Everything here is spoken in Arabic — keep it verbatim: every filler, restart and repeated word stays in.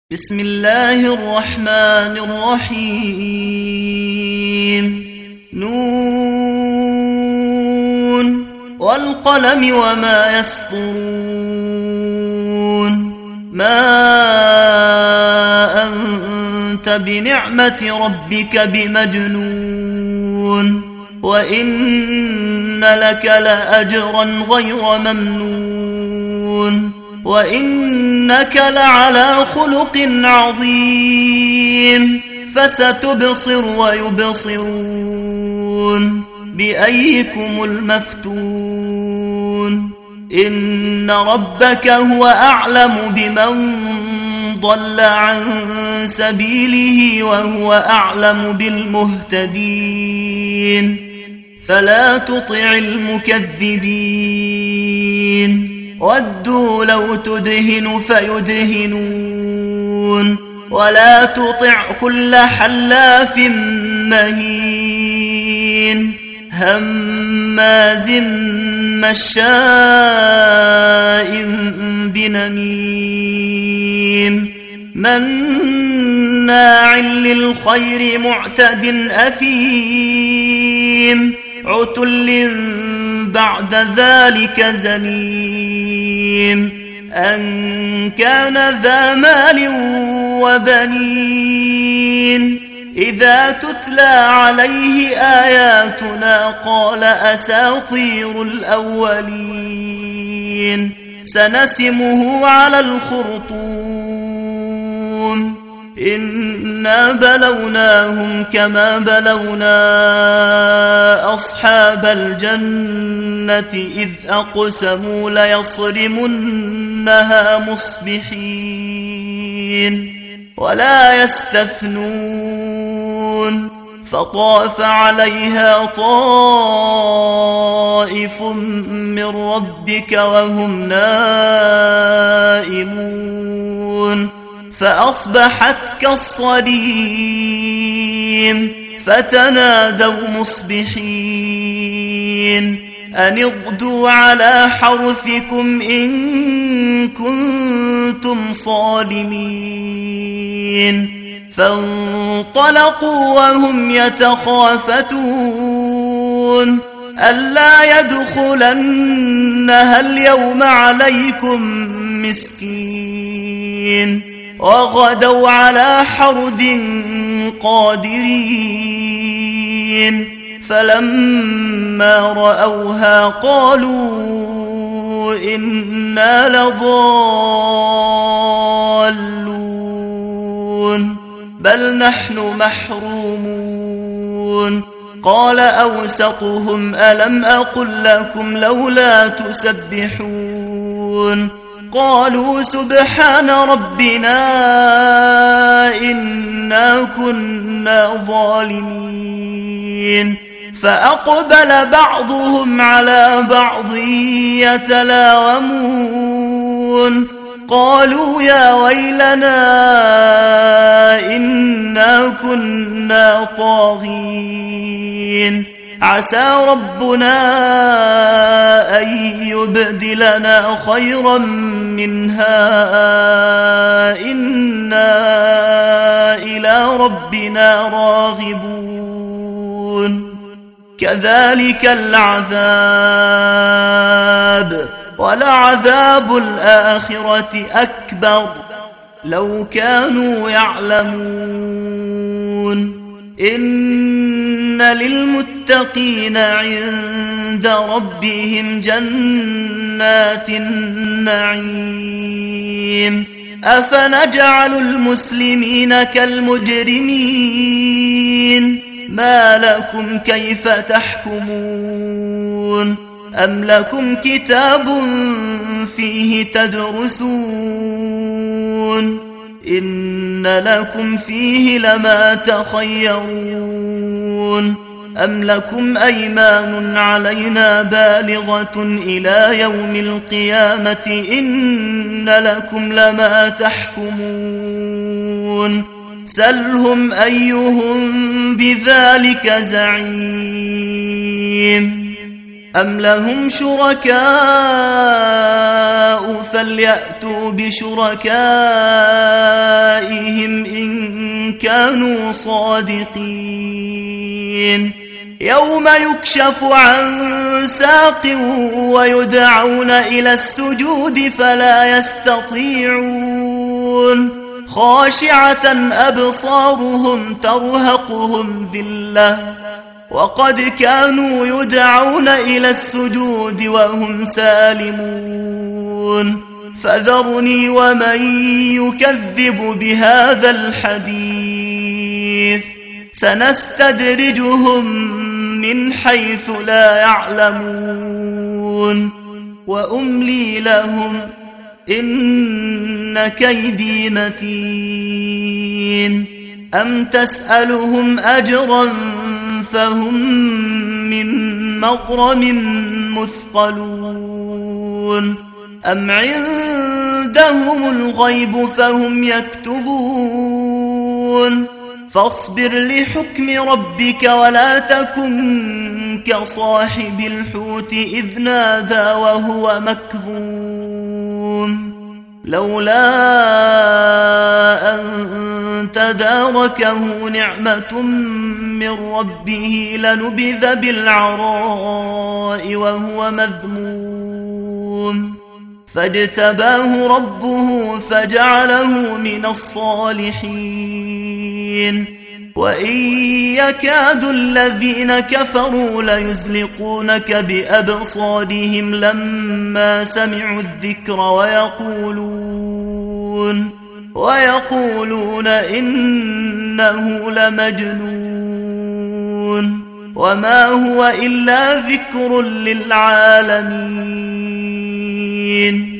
بسم الله الرحمن الرحيم. نون والقلم وما يسطرون. ما أنت بنعمة ربك بمجنون وإن لك لأجرا غير ممنون وإنك لعلى خلق عظيم. فستبصر ويبصرون بأيكم المفتون. إن ربك هو أعلم بمن ضل عن سبيله وهو أعلم بالمهتدين. فلا تطع المكذبين. ودوا لو تدهن فيدهنون. ولا تطع كل حلاف مهين هماز مشاء بنميم مناع للخير معتد أثيم عتل بعد ذلك زنيم أن كان ذا مال وبنين. إذا تتلى عليه آياتنا قال أساطير الأولين. سنسمه على الخرطوم. إنا بلوناهم كما بلونا أصحاب الجنة إذ أقسموا ليصرمنها مصبحين ولا يستثنون. فطاف عليها طائف من ربك وهم نائمون فأصبحت كالصريم. فتنادوا مصبحين أن اغدوا على حرثكم إن كنتم صارمين. فانطلقوا وهم يتخافتون ألا يدخلنها اليوم عليكم مسكين. وغدوا على حرد قادرين. فلما رأوها قالوا إنا لضالون بل نحن محرومون. قال أوسطهم ألم أقل لكم لولا تسبحون. قالوا سبحان ربنا إنا كنا ظالمين. فأقبل بعضهم على بعض يتلاومون قالوا يا ويلنا إنا كنا طاغين. عسى ربنا أن يبدلنا خيرا منها إنا إلى ربنا راغبون. كذلك العذاب ولعذاب الآخرة أكبر لو كانوا يعلمون. إن للمتقين عند ربهم جنات النعيم. أفنجعل المسلمين كالمجرمين. ما لكم كيف تحكمون. أم لكم كتاب فيه تدرسون إن لكم فيه لما تخيرون. أم لكم أيمان علينا بالغة إلى يوم القيامة إن لكم لما تحكمون. سلهم أيهم بذلك زعيم. أم لهم شركاء فليأتوا بشركائهم كانوا صادقين يوم يكشف عن ساق ويدعون إلى السجود فلا يستطيعون خاشعة أبصارهم ترهقهم ذلة وقد كانوا يدعون إلى السجود وهم سالمون فذرني ومن يكذب بهذا الحديث سنستدرجهم من حيث لا يعلمون وأملي لهم إن كيدي متين أم تسألهم أجرا فهم من مغرم مثقلون أم عندهم الغيب فهم يكتبون فاصبر لحكم ربك ولا تكن كصاحب الحوت إذ نادى وهو مكظوم لولا أن تداركه نعمة من ربه لنبذ بالعراء وهو مذموم فاجتباه ربه فجعله من الصالحين وإن يكاد الذين كفروا ليزلقونك بأبصارهم لما سمعوا الذكر ويقولون ويقولون إنه لمجنون وما هو إلا ذكر للعالمين